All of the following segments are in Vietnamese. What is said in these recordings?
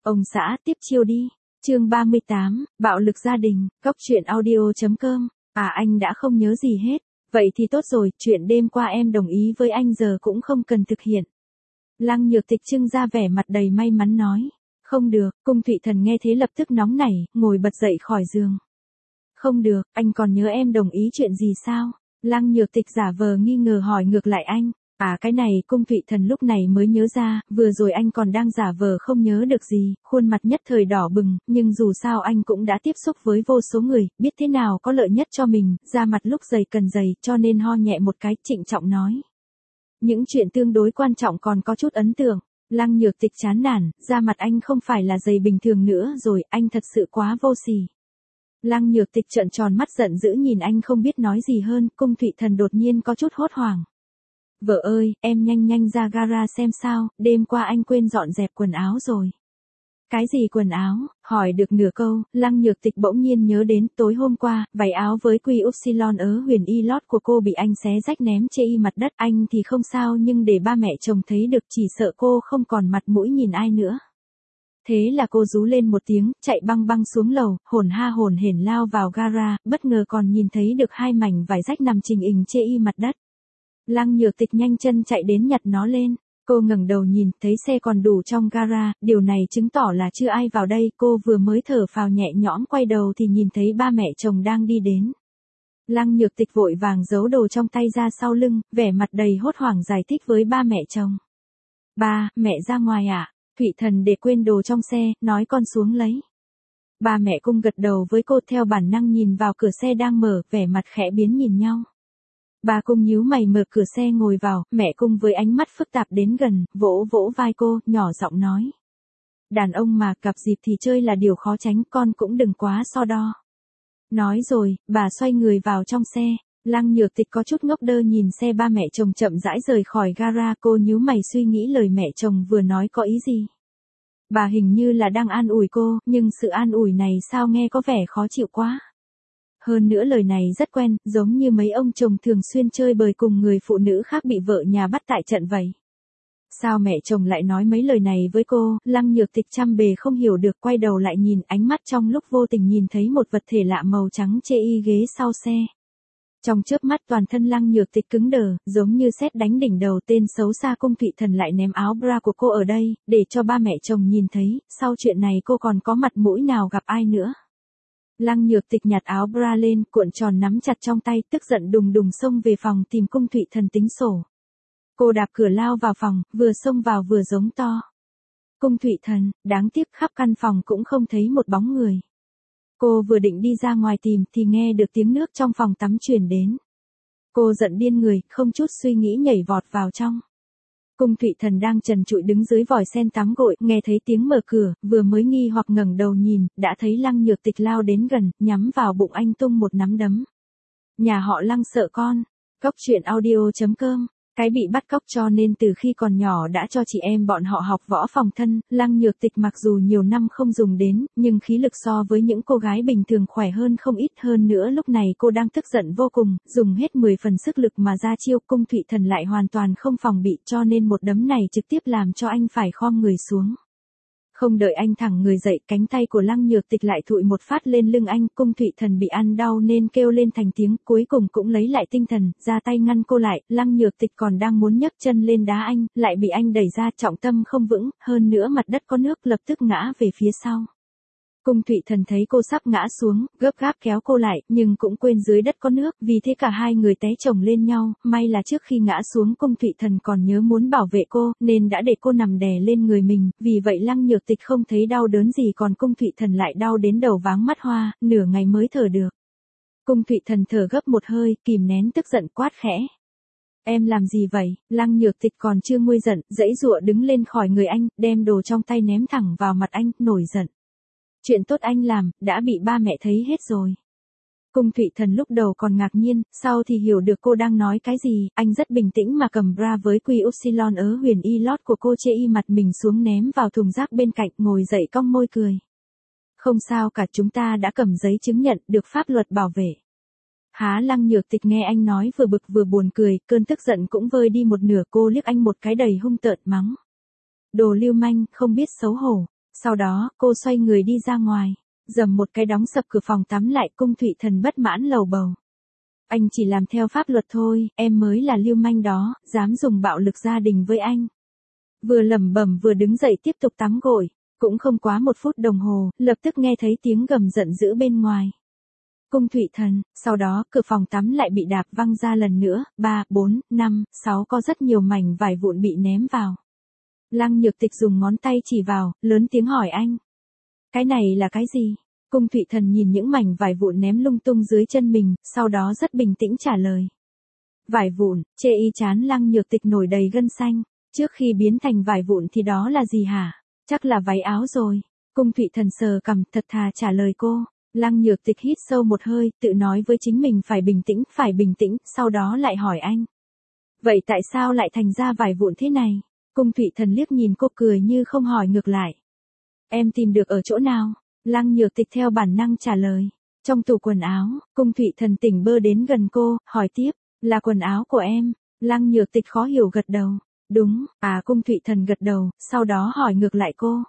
Ông xã tiếp chiêu đi. Chương 38, bạo lực gia đình, góc truyện audio.com. À, anh đã không nhớ gì hết. Vậy thì tốt rồi, chuyện đêm qua em đồng ý với anh giờ cũng không cần thực hiện. Lăng Nhược Tịch trưng ra vẻ mặt đầy may mắn nói. Không được, Cung Thụy Thần nghe thế lập tức nóng nảy, ngồi bật dậy khỏi giường. Không được, anh còn nhớ em đồng ý chuyện gì sao? Lăng Nhược Tịch giả vờ nghi ngờ hỏi ngược lại anh. À, cái này Cung Thụy Thần lúc này mới nhớ ra, vừa rồi anh còn đang giả vờ không nhớ được gì, khuôn mặt nhất thời đỏ bừng, nhưng dù sao anh cũng đã tiếp xúc với vô số người, biết thế nào có lợi nhất cho mình, da mặt lúc dày cần dày, cho nên ho nhẹ một cái, trịnh trọng nói. Những chuyện tương đối quan trọng còn có chút ấn tượng. Lăng Nhược Tịch chán nản, da mặt anh không phải là dày bình thường nữa rồi, anh thật sự quá vô sỉ. Lăng Nhược Tịch trợn tròn mắt giận dữ nhìn anh không biết nói gì hơn, Cung Thụy Thần đột nhiên có chút hốt hoảng. Vợ ơi, em nhanh ra gara xem sao, đêm qua anh quên dọn dẹp quần áo rồi. Cái gì quần áo? Hỏi được nửa câu, Lăng Nhược Tịch bỗng nhiên nhớ đến tối hôm qua, váy áo với quy upsilon ở huyền y lót của cô bị anh xé rách ném chê y mặt đất. Anh thì không sao nhưng để ba mẹ chồng thấy được chỉ sợ cô không còn mặt mũi nhìn ai nữa. Thế là cô rú lên một tiếng, chạy băng xuống lầu, hổn hển lao vào gara, bất ngờ còn nhìn thấy được hai mảnh vải rách nằm trình hình chê y mặt đất. Lăng Nhược Tịch nhanh chân chạy đến nhặt nó lên. Cô ngẩng đầu nhìn, thấy xe còn đủ trong gara, điều này chứng tỏ là chưa ai vào đây. Cô vừa mới thở phào nhẹ nhõm quay đầu thì nhìn thấy ba mẹ chồng đang đi đến. Lăng Nhược Tịch vội vàng giấu đồ trong tay ra sau lưng, vẻ mặt đầy hốt hoảng giải thích với ba mẹ chồng. Ba, mẹ ra ngoài ạ. Thụy Thần để quên đồ trong xe, nói con xuống lấy. Ba mẹ Cung gật đầu với cô theo bản năng nhìn vào cửa xe đang mở, vẻ mặt khẽ biến nhìn nhau. Bà Cung nhíu mày mở cửa xe ngồi vào, mẹ Cung với ánh mắt phức tạp đến gần, vỗ vai cô, nhỏ giọng nói. Đàn ông mà, gặp dịp thì chơi là điều khó tránh, con cũng đừng quá so đo. Nói rồi, bà xoay người vào trong xe. Lăng Nhược Tịch có chút ngốc đơ nhìn xe ba mẹ chồng chậm rãi rời khỏi gara, cô nhíu mày suy nghĩ lời mẹ chồng vừa nói có ý gì. Bà hình như là đang an ủi cô, nhưng sự an ủi này sao nghe có vẻ khó chịu quá. Hơn nữa lời này rất quen, giống như mấy ông chồng thường xuyên chơi bời cùng người phụ nữ khác bị vợ nhà bắt tại trận vậy. Sao mẹ chồng lại nói mấy lời này với cô? Lăng Nhược Tịch trăm bề không hiểu được, quay đầu lại nhìn, ánh mắt trong lúc vô tình nhìn thấy một vật thể lạ màu trắng chê y ghế sau xe. Trong chớp mắt toàn thân Lăng Nhược Tịch cứng đờ, giống như sét đánh đỉnh đầu, tên xấu xa Cung Thụy Thần lại ném áo bra của cô ở đây, để cho ba mẹ chồng nhìn thấy, sau chuyện này cô còn có mặt mũi nào gặp ai nữa. Lăng Nhược Tịch nhặt áo bra lên, cuộn tròn nắm chặt trong tay, tức giận đùng xông về phòng tìm Cung Thụy Thần tính sổ. Cô đạp cửa lao vào phòng, vừa xông vào vừa giống to. Cung Thụy Thần, đáng tiếc khắp căn phòng cũng không thấy một bóng người. Cô vừa định đi ra ngoài tìm thì nghe được tiếng nước trong phòng tắm truyền đến. Cô giận điên người, không chút suy nghĩ nhảy vọt vào trong. Cung Thụy Thần đang trần trụi đứng dưới vòi sen tắm gội, nghe thấy tiếng mở cửa, vừa mới nghi hoặc ngẩng đầu nhìn, đã thấy Lăng Nhược Tịch lao đến gần, nhắm vào bụng anh tung một nắm đấm. Nhà họ Lăng sợ con. Góc truyện audio.com. Cái bị bắt cóc cho nên từ khi còn nhỏ đã cho chị em bọn họ học võ phòng thân. Lăng Nhược Tịch mặc dù nhiều năm không dùng đến, nhưng khí lực so với những cô gái bình thường khỏe hơn không ít. Hơn nữa lúc này cô đang tức giận vô cùng, dùng hết 10 phần sức lực mà ra chiêu. Cung Thụy Thần lại hoàn toàn không phòng bị, cho nên một đấm này trực tiếp làm cho anh phải khom người xuống. Không đợi anh thẳng người dậy, cánh tay của Lăng Nhược Tịch lại thụi một phát lên lưng anh. Cung Thụy Thần bị ăn đau nên kêu lên thành tiếng, cuối cùng cũng lấy lại tinh thần, ra tay ngăn cô lại. Lăng Nhược Tịch còn đang muốn nhấc chân lên đá anh, lại bị anh đẩy ra, trọng tâm không vững, hơn nữa mặt đất có nước, lập tức ngã về phía sau. Cung Thụy Thần thấy cô sắp ngã xuống, gấp gáp kéo cô lại, nhưng cũng quên dưới đất có nước, vì thế cả hai người té chồng lên nhau. May là trước khi ngã xuống Cung Thụy Thần còn nhớ muốn bảo vệ cô, nên đã để cô nằm đè lên người mình, vì vậy Lăng Nhược Tịch không thấy đau đớn gì, còn Cung Thụy Thần lại đau đến đầu váng mắt hoa, nửa ngày mới thở được. Cung Thụy Thần thở gấp một hơi, kìm nén tức giận quát khẽ. Em làm gì vậy? Lăng Nhược Tịch còn chưa nguôi giận, giãy giụa đứng lên khỏi người anh, đem đồ trong tay ném thẳng vào mặt anh, nổi giận. Chuyện tốt anh làm, đã bị ba mẹ thấy hết rồi. Cung Thụy Thần lúc đầu còn ngạc nhiên, sau thì hiểu được cô đang nói cái gì, anh rất bình tĩnh mà cầm bra với quy upsilon ở huyền y lót của cô chê y mặt mình xuống ném vào thùng rác bên cạnh, ngồi dậy cong môi cười. Không sao cả, chúng ta đã cầm giấy chứng nhận, được pháp luật bảo vệ. Há Lăng Nhược Tịch nghe anh nói vừa bực vừa buồn cười, cơn tức giận cũng vơi đi một nửa, cô liếc anh một cái đầy hung tợn mắng. Đồ lưu manh, không biết xấu hổ. Sau đó, cô xoay người đi ra ngoài. Dầm một cái đóng sập cửa phòng tắm lại. Cung Thụy Thần bất mãn lầu bầu. Anh chỉ làm theo pháp luật thôi, em mới là lưu manh đó, dám dùng bạo lực gia đình với anh. Vừa lẩm bẩm vừa đứng dậy tiếp tục tắm gội. Cũng không quá 1 phút đồng hồ, lập tức nghe thấy tiếng gầm giận dữ bên ngoài. Cung Thụy Thần, sau đó cửa phòng tắm lại bị đạp văng ra lần nữa, 3, 4, 5, 6 có rất nhiều mảnh vải vụn bị ném vào. Lăng Nhược Tịch dùng ngón tay chỉ vào, lớn tiếng hỏi anh. Cái này là cái gì? Cung Thụy Thần nhìn những mảnh vải vụn ném lung tung dưới chân mình, sau đó rất bình tĩnh trả lời. Vải vụn, chê y chán Lăng Nhược Tịch nổi đầy gân xanh. Trước khi biến thành vải vụn thì đó là gì hả? Chắc là váy áo rồi. Cung Thụy Thần sờ cằm thật thà trả lời cô. Lăng Nhược Tịch hít sâu một hơi, tự nói với chính mình phải bình tĩnh, sau đó lại hỏi anh. Vậy tại sao lại thành ra vải vụn thế này? Cung Thụy Thần liếc nhìn cô cười như không hỏi ngược lại. Em tìm được ở chỗ nào? Lăng Nhược Tịch theo bản năng trả lời. Trong tủ quần áo. Cung Thụy Thần tỉnh bơ đến gần cô, hỏi tiếp. Là quần áo của em. Lăng Nhược Tịch khó hiểu gật đầu. Đúng, Cung Thụy Thần gật đầu, sau đó hỏi ngược lại cô.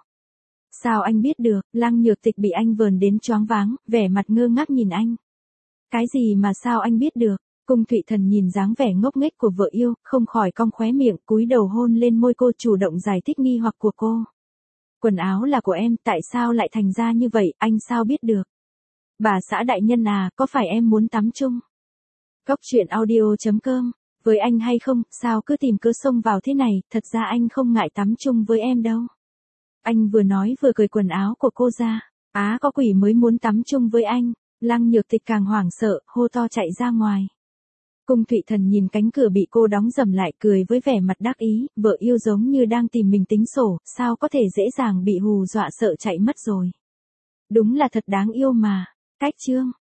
Sao anh biết được? Lăng Nhược Tịch bị anh vờn đến choáng váng, vẻ mặt ngơ ngác nhìn anh. Cái gì mà sao anh biết được? Cung Thụy Thần nhìn dáng vẻ ngốc nghếch của vợ yêu, không khỏi cong khóe miệng, cúi đầu hôn lên môi cô, chủ động giải thích nghi hoặc của cô. Quần áo là của em, tại sao lại thành ra như vậy, anh sao biết được? Bà xã đại nhân có phải em muốn tắm chung? Cóc truyện audio.com. Với anh hay không, sao cứ tìm cớ xông vào thế này, thật ra anh không ngại tắm chung với em đâu. Anh vừa nói vừa cởi quần áo của cô ra. Có quỷ mới muốn tắm chung với anh. Lăng Nhược Tịch càng hoảng sợ, hô to chạy ra ngoài. Cung Thụy Thần nhìn cánh cửa bị cô đóng dầm lại, cười với vẻ mặt đắc ý, vợ yêu giống như đang tìm mình tính sổ, sao có thể dễ dàng bị hù dọa sợ chạy mất rồi. Đúng là thật đáng yêu mà. Cách chương